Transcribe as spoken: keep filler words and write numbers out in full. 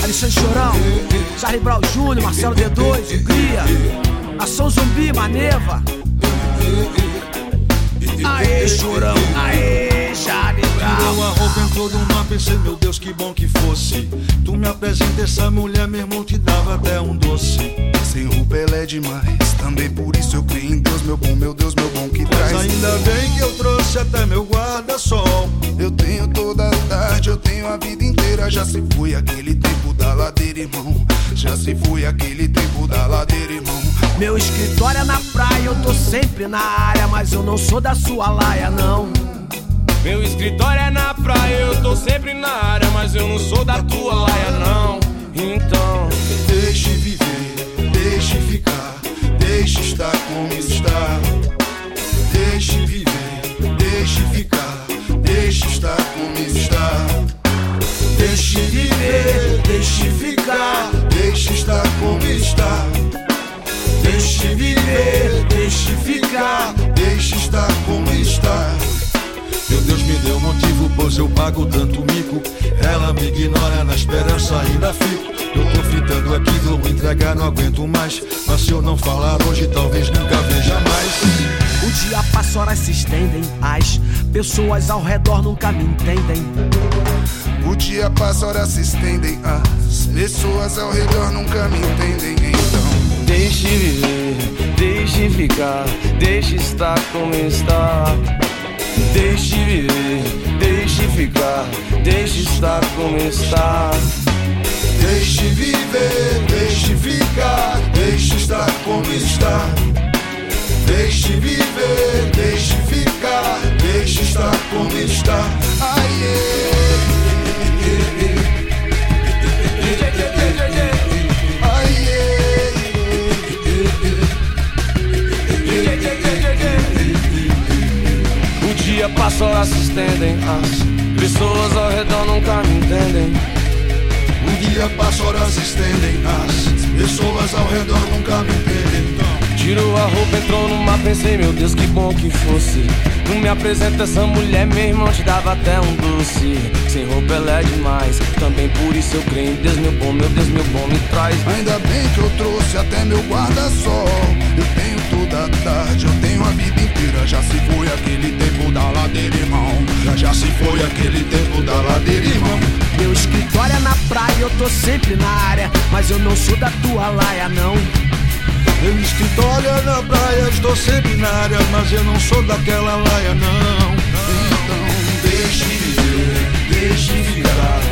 Alexandre Chorão, Charlie Brown Júnior, Marcelo D dois, o Cria, Ação Zumbi, Maneva. Aê, Chorão, aê, Charlie Brown. Tirou a roupa, entrou no mar, pensei, meu Deus, que bom que fosse. Tu me apresenta essa mulher, meu irmão, te dava até um doce. Sem roupa ela é demais, também por isso eu creio em Deus, meu bom, meu Deus, meu bom que traz. Mas ainda bem que eu trouxe até meu guarda-sol. Eu tenho toda a tarde, eu tenho a vida inteira. Já se foi aquele tempo da ladeira, irmão. Já se foi aquele tempo da ladeira, irmão. Meu escritório é na praia, eu tô sempre na área, mas eu não sou da sua laia, não. Meu escritório é na praia, eu tô sempre na área, mas eu não sou da tua laia, não. Então, deixe viver, deixe ficar, deixe estar como está. Deixe viver, deixe ficar, deixe estar como está. Deixe viver, deixe ficar, deixe estar como está. Deixe viver, deixe ficar, deixe estar como está. Meu Deus me deu motivo, pois eu pago tanto mico. Ela me ignora, na esperança ainda fico. Eu tô fitando aqui, vou entregar, não aguento mais. Mas se eu não falar hoje, talvez nunca veja mais. O dia passa, horas se estendem, as pessoas ao redor nunca me entendem. O dia passa, horas se estendem, as pessoas ao redor nunca me entendem. Então, deixe viver, deixe ficar, deixe estar como está. Deixe viver, deixe ficar, deixe estar como está. Deixe viver, deixe ficar, deixe estar como está. Deixe viver, deixe ficar, deixe estar como está. Ai, passa, horas se estendem, as pessoas ao redor nunca me entendem. Um dia passa, horas se estendem, as pessoas ao redor nunca me entendem. Tirou a roupa, entrou no mar, pensei, meu Deus, que bom que fosse. Não me apresenta essa mulher, meu irmão, te dava até um doce. Sem roupa ela é demais, também por isso eu creio em Deus, meu bom, meu Deus, meu bom, me traz. Ainda bem que eu trouxe até meu guarda-sol. Eu tenho toda a tarde, eu tenho a vida inteira. Já se foi aquele tempo da ladeira, irmão. Já, já se foi aquele tempo da ladeira, irmão. Meu escritório é na praia, eu tô sempre na área, mas eu não sou da tua laia, não. Meu escritório é na praia, estou sempre na área, mas eu não sou daquela laia, não. Então deixe viver, deixe ficar,